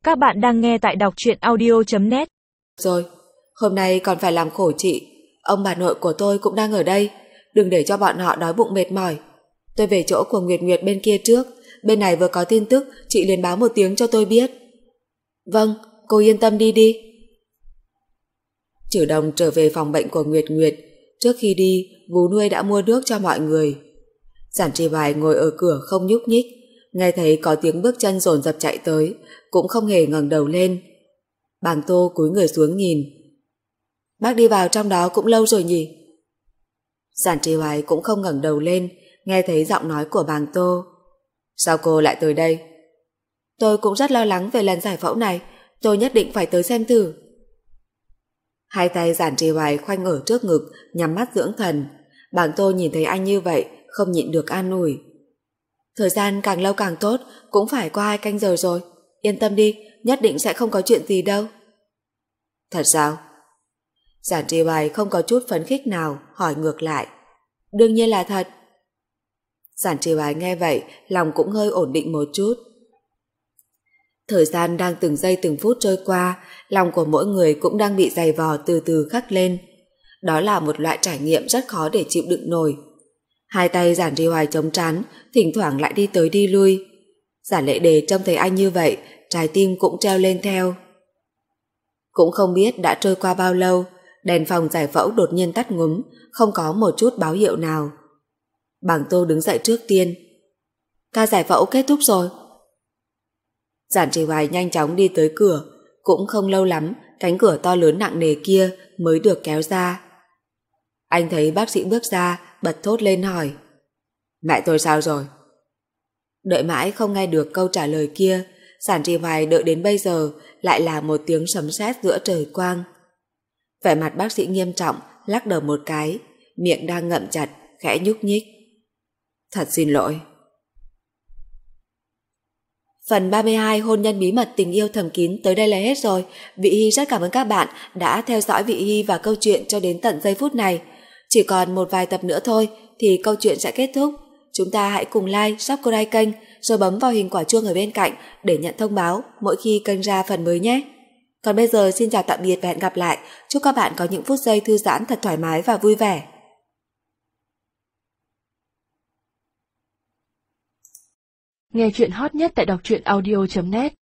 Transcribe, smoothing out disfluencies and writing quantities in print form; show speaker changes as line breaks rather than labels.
Các bạn đang nghe tại đọc truyện audio.net.
Rồi, hôm nay còn phải làm khổ chị. Ông bà nội của tôi cũng đang ở đây. Đừng để cho bọn họ đói bụng mệt mỏi. Tôi về chỗ của Nguyệt Nguyệt bên kia trước. Bên này vừa có tin tức, chị liền báo một tiếng cho tôi biết. Vâng, cô yên tâm đi. Trử Đồng trở về phòng bệnh của Nguyệt Nguyệt. Trước khi đi, vú nuôi đã mua nước cho mọi người. Giản Trì Hoài ngồi ở cửa không nhúc nhích, nghe thấy có tiếng bước chân dồn dập chạy tới, cũng không hề ngẩng đầu lên. Bàng Tô cúi người xuống nhìn. Bác đi vào trong đó cũng lâu rồi nhỉ? Giản Trì Hoài cũng không ngẩng đầu lên, nghe thấy giọng nói của Bàng Tô. Sao cô lại tới đây? Tôi cũng rất lo lắng về lần giải phẫu này, tôi nhất định phải tới xem thử. Hai tay Giản Trì Hoài khoanh ở trước ngực, nhắm mắt dưỡng thần. Bàng Tô nhìn thấy anh như vậy, không nhịn được an ủi. Thời gian càng lâu càng tốt, cũng phải qua 2 canh giờ rồi. Yên tâm đi, nhất định sẽ không có chuyện gì đâu. Thật sao? Giản Trì Hoài không có chút phấn khích nào, hỏi ngược lại. Đương nhiên là thật. Giản Trì Hoài nghe vậy, lòng cũng hơi ổn định một chút. Thời gian đang từng giây từng phút trôi qua, lòng của mỗi người cũng đang bị dày vò từ từ khắc lên. Đó là một loại trải nghiệm rất khó để chịu đựng nổi. Hai tay Giản Trì Hoài chống trán, thỉnh thoảng lại đi tới đi lui. Giản Lệ Đề trông thấy anh như vậy, trái tim cũng treo lên theo. Cũng không biết đã trôi qua bao lâu, đèn phòng giải phẫu đột nhiên tắt ngúm, không có một chút báo hiệu nào. Bàng Tô đứng dậy trước tiên. Ca giải phẫu kết thúc rồi. Giản Trì Hoài nhanh chóng đi tới cửa, cũng không lâu lắm, cánh cửa to lớn nặng nề kia mới được kéo ra. Anh thấy bác sĩ bước ra, bật thốt lên hỏi. Mẹ tôi sao rồi? Đợi mãi không nghe được câu trả lời kia, Giản Trì Hoài đợi đến bây giờ lại là một tiếng sấm sét giữa trời quang. Vẻ mặt bác sĩ nghiêm trọng, lắc đầu một cái, miệng đang ngậm chặt, khẽ nhúc nhích. Thật xin lỗi. Phần 32 hôn nhân bí mật tình yêu thầm kín tới đây là hết rồi. Vị Hy rất cảm ơn các bạn đã theo dõi Vị Hy và câu chuyện cho đến tận giây phút này. Chỉ còn một vài tập nữa thôi thì câu chuyện sẽ kết thúc. Chúng ta hãy cùng like, subscribe kênh rồi bấm vào hình quả chuông ở bên cạnh để nhận thông báo mỗi khi kênh ra phần mới nhé. Còn bây giờ xin chào tạm biệt và hẹn gặp lại. Chúc các bạn có những phút giây thư giãn thật thoải mái và vui vẻ.
Nghe chuyện hot nhất tại đọc truyện audio.net.